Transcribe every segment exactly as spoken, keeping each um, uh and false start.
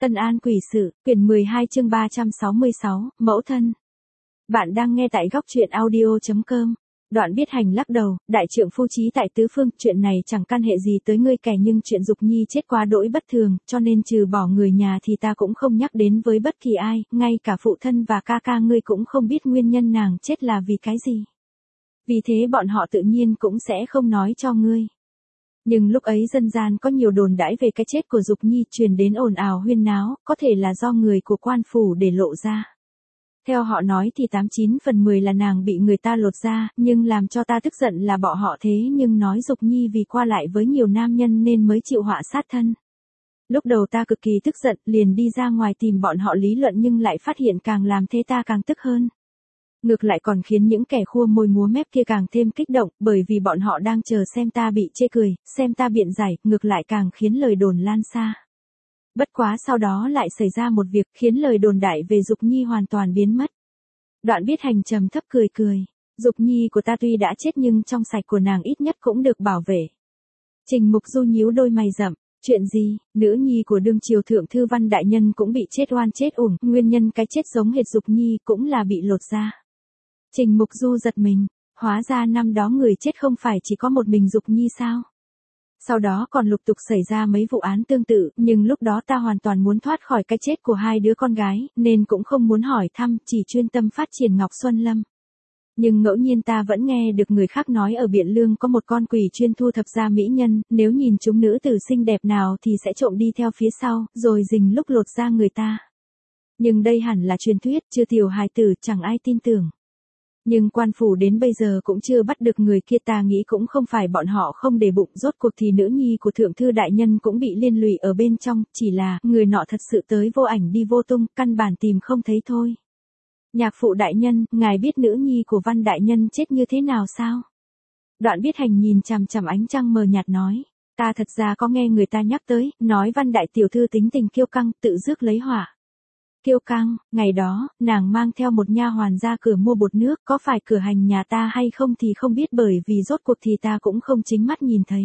Tân An Quỷ Sự, quyển mười hai chương ba trăm sáu mươi sáu, Mẫu Thân. Bạn đang nghe tại góc truyện audio chấm com. Đoạn Biết Hành lắc đầu, đại trượng phu chí tại tứ phương, chuyện này chẳng can hệ gì tới ngươi kẻ, nhưng chuyện Dục Nhi chết quá đỗi bất thường, cho nên trừ bỏ người nhà thì ta cũng không nhắc đến với bất kỳ ai, ngay cả phụ thân và ca ca ngươi cũng không biết nguyên nhân nàng chết là vì cái gì. Vì thế bọn họ tự nhiên cũng sẽ không nói cho ngươi. Nhưng lúc ấy dân gian có nhiều đồn đãi về cái chết của Dục Nhi truyền đến ồn ào huyên náo, có thể là do người của quan phủ để lộ ra. Theo họ nói thì tám chín phần mười là nàng bị người ta lột ra, nhưng làm cho ta tức giận là bọn họ thế nhưng nói Dục Nhi vì qua lại với nhiều nam nhân nên mới chịu họa sát thân. Lúc đầu ta cực kỳ tức giận, liền đi ra ngoài tìm bọn họ lý luận nhưng lại phát hiện càng làm thế ta càng tức hơn. Ngược lại còn khiến những kẻ khua môi múa mép kia càng thêm kích động, bởi vì bọn họ đang chờ xem ta bị chê cười, xem ta biện giải, ngược lại càng khiến lời đồn lan xa. Bất quá sau đó lại xảy ra một việc khiến lời đồn đại về Dục Nhi hoàn toàn biến mất. Đoạn Biết Hành trầm thấp cười cười, Dục Nhi của ta tuy đã chết nhưng trong sạch của nàng ít nhất cũng được bảo vệ. Trình Mục Du nhíu đôi mày rậm, chuyện gì, nữ nhi của đương triều thượng thư Văn đại nhân cũng bị chết oan chết uổng, nguyên nhân cái chết giống hệt Dục Nhi cũng là bị lột da. Trình Mục Du giật mình, hóa ra năm đó người chết không phải chỉ có một mình Dục Nhi sao? Sau đó còn lục tục xảy ra mấy vụ án tương tự, nhưng lúc đó ta hoàn toàn muốn thoát khỏi cái chết của hai đứa con gái, nên cũng không muốn hỏi thăm, chỉ chuyên tâm phát triển Ngọc Xuân Lâm. Nhưng ngẫu nhiên ta vẫn nghe được người khác nói ở Biện Lương có một con quỷ chuyên thu thập ra mỹ nhân, nếu nhìn chúng nữ tử xinh đẹp nào thì sẽ trộm đi theo phía sau, rồi rình lúc lột da người ta. Nhưng đây hẳn là truyền thuyết, chưa tiểu hài tử, chẳng ai tin tưởng. Nhưng quan phủ đến bây giờ cũng chưa bắt được người kia, ta nghĩ cũng không phải bọn họ không để bụng, rốt cuộc thì nữ nhi của thượng thư đại nhân cũng bị liên lụy ở bên trong, chỉ là người nọ thật sự tới vô ảnh đi vô tung, căn bản tìm không thấy thôi. Nhạc phụ đại nhân, ngài biết nữ nhi của Văn đại nhân chết như thế nào sao? Đoạn Biết Hành nhìn chằm chằm ánh trăng mờ nhạt nói, ta thật ra có nghe người ta nhắc tới, nói Văn đại tiểu thư tính tình kiêu căng, tự rước lấy họa. Kiêu căng, ngày đó, nàng mang theo một nha hoàn ra cửa mua bột nước, có phải cửa hành nhà ta hay không thì không biết, bởi vì rốt cuộc thì ta cũng không chính mắt nhìn thấy.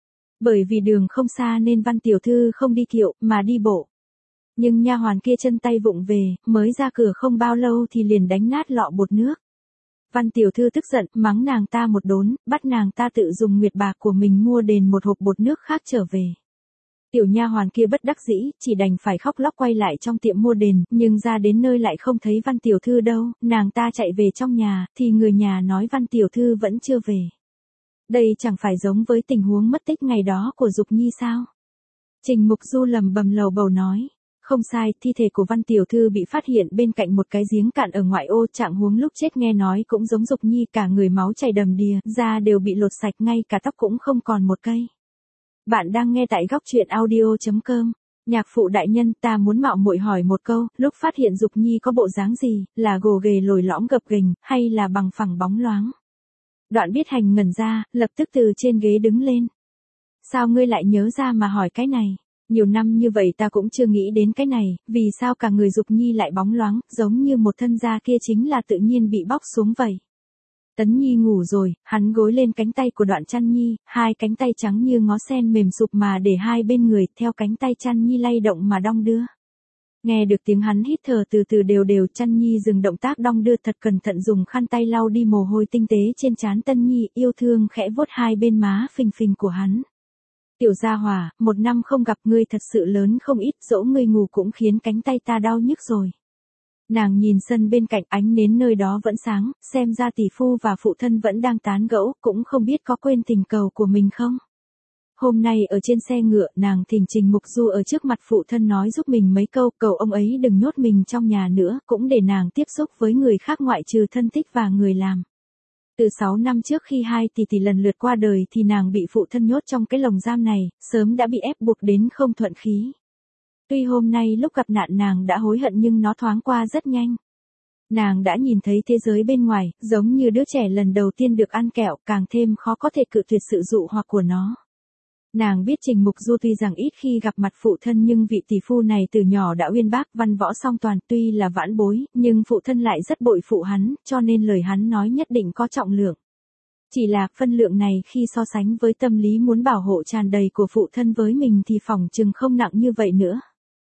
Bởi vì đường không xa nên Văn tiểu thư không đi kiệu, mà đi bộ. Nhưng nha hoàn kia chân tay vụng về, mới ra cửa không bao lâu thì liền đánh nát lọ bột nước. Văn tiểu thư tức giận, mắng nàng ta một đốn, bắt nàng ta tự dùng nguyệt bạc của mình mua đền một hộp bột nước khác trở về. Tiểu nha hoàn kia bất đắc dĩ, chỉ đành phải khóc lóc quay lại trong tiệm mua đền, nhưng ra đến nơi lại không thấy Văn tiểu thư đâu, nàng ta chạy về trong nhà, thì người nhà nói Văn tiểu thư vẫn chưa về. Đây chẳng phải giống với tình huống mất tích ngày đó của Dục Nhi sao? Trình Mục Du lầm bầm lầu bầu nói, không sai, thi thể của Văn tiểu thư bị phát hiện bên cạnh một cái giếng cạn ở ngoại ô, trạng huống lúc chết nghe nói cũng giống Dục Nhi, cả người máu chảy đầm đìa, da đều bị lột sạch, ngay cả tóc cũng không còn một cây. Bạn đang nghe tại góc truyện audio chấm com. Nhạc phụ đại nhân, ta muốn mạo muội hỏi một câu, lúc phát hiện Dục Nhi có bộ dáng gì, là gồ ghề lồi lõm gập ghềnh, hay là bằng phẳng bóng loáng? Đoạn Biết Hành ngẩn ra, lập tức từ trên ghế đứng lên. Sao ngươi lại nhớ ra mà hỏi cái này? Nhiều năm như vậy ta cũng chưa nghĩ đến cái này, vì sao cả người Dục Nhi lại bóng loáng, giống như một thân da kia chính là tự nhiên bị bóc xuống vậy. Tấn Nhi ngủ rồi, hắn gối lên cánh tay của Đoạn Chăn Nhi, hai cánh tay trắng như ngó sen mềm sụp mà để hai bên người, theo cánh tay Chăn Nhi lay động mà đong đưa. Nghe được tiếng hắn hít thở từ từ đều đều, Chăn Nhi dừng động tác đong đưa, thật cẩn thận dùng khăn tay lau đi mồ hôi tinh tế trên trán Tân Nhi, yêu thương khẽ vuốt hai bên má phình phình của hắn. Tiểu gia hỏa, một năm không gặp ngươi thật sự lớn không ít, dỗ ngươi ngủ cũng khiến cánh tay ta đau nhức rồi. Nàng nhìn sân bên cạnh, ánh nến nơi đó vẫn sáng, xem ra tỷ phu và phụ thân vẫn đang tán gẫu, cũng không biết có quên tình cầu của mình không. Hôm nay ở trên xe ngựa, nàng thỉnh Trình Mục Du ở trước mặt phụ thân nói giúp mình mấy câu, cầu ông ấy đừng nhốt mình trong nhà nữa, cũng để nàng tiếp xúc với người khác ngoại trừ thân thích và người làm. Từ sáu năm trước khi hai tỷ tỷ lần lượt qua đời thì nàng bị phụ thân nhốt trong cái lồng giam này, sớm đã bị ép buộc đến không thuận khí. Tuy hôm nay lúc gặp nạn nàng đã hối hận nhưng nó thoáng qua rất nhanh. Nàng đã nhìn thấy thế giới bên ngoài, giống như đứa trẻ lần đầu tiên được ăn kẹo, càng thêm khó có thể cự tuyệt sự dụ hoặc của nó. Nàng biết Trình Mục Du tuy rằng ít khi gặp mặt phụ thân nhưng vị tỷ phu này từ nhỏ đã uyên bác văn võ song toàn, tuy là vãn bối, nhưng phụ thân lại rất bội phụ hắn, cho nên lời hắn nói nhất định có trọng lượng. Chỉ là phân lượng này khi so sánh với tâm lý muốn bảo hộ tràn đầy của phụ thân với mình thì phỏng chừng không nặng như vậy nữa.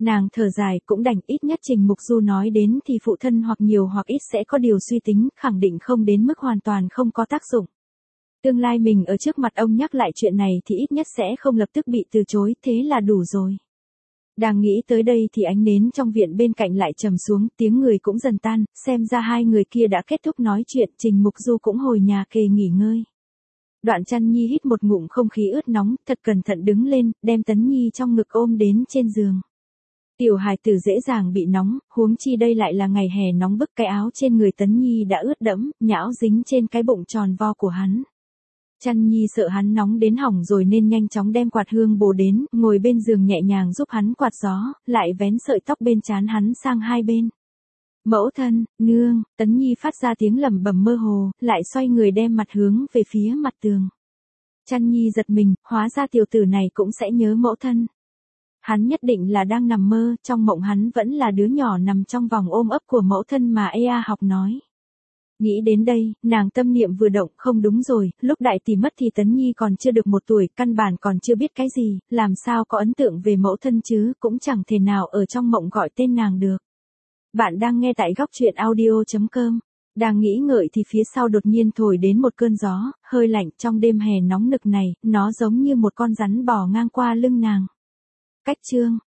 Nàng thở dài, cũng đành, ít nhất Trình Mục Du nói đến thì phụ thân hoặc nhiều hoặc ít sẽ có điều suy tính, khẳng định không đến mức hoàn toàn không có tác dụng. Tương lai mình ở trước mặt ông nhắc lại chuyện này thì ít nhất sẽ không lập tức bị từ chối, thế là đủ rồi. Đang nghĩ tới đây thì ánh nến trong viện bên cạnh lại trầm xuống, tiếng người cũng dần tan, xem ra hai người kia đã kết thúc nói chuyện, Trình Mục Du cũng hồi nhà kề nghỉ ngơi. Đoạn Chăn Nhi hít một ngụm không khí ướt nóng, thật cẩn thận đứng lên, đem Tấn Nhi trong ngực ôm đến trên giường. Tiểu hài tử dễ dàng bị nóng, huống chi đây lại là ngày hè nóng bức, cái áo trên người Tấn Nhi đã ướt đẫm, nhão dính trên cái bụng tròn vo của hắn. Chăn Nhi sợ hắn nóng đến hỏng rồi nên nhanh chóng đem quạt hương bồ đến, ngồi bên giường nhẹ nhàng giúp hắn quạt gió, lại vén sợi tóc bên trán hắn sang hai bên. Mẫu thân, nương, Tấn Nhi phát ra tiếng lẩm bẩm mơ hồ, lại xoay người đem mặt hướng về phía mặt tường. Chăn Nhi giật mình, hóa ra tiểu tử này cũng sẽ nhớ mẫu thân. Hắn nhất định là đang nằm mơ, trong mộng hắn vẫn là đứa nhỏ nằm trong vòng ôm ấp của mẫu thân mà Ea học nói. Nghĩ đến đây, nàng tâm niệm vừa động, không đúng rồi, lúc đại tỷ mất thì Tấn Nhi còn chưa được một tuổi, căn bản còn chưa biết cái gì, làm sao có ấn tượng về mẫu thân chứ, cũng chẳng thể nào ở trong mộng gọi tên nàng được. Bạn đang nghe tại góc truyện audio chấm com. Đang nghĩ ngợi thì phía sau đột nhiên thổi đến một cơn gió, hơi lạnh, trong đêm hè nóng nực này, nó giống như một con rắn bò ngang qua lưng nàng. Cách chương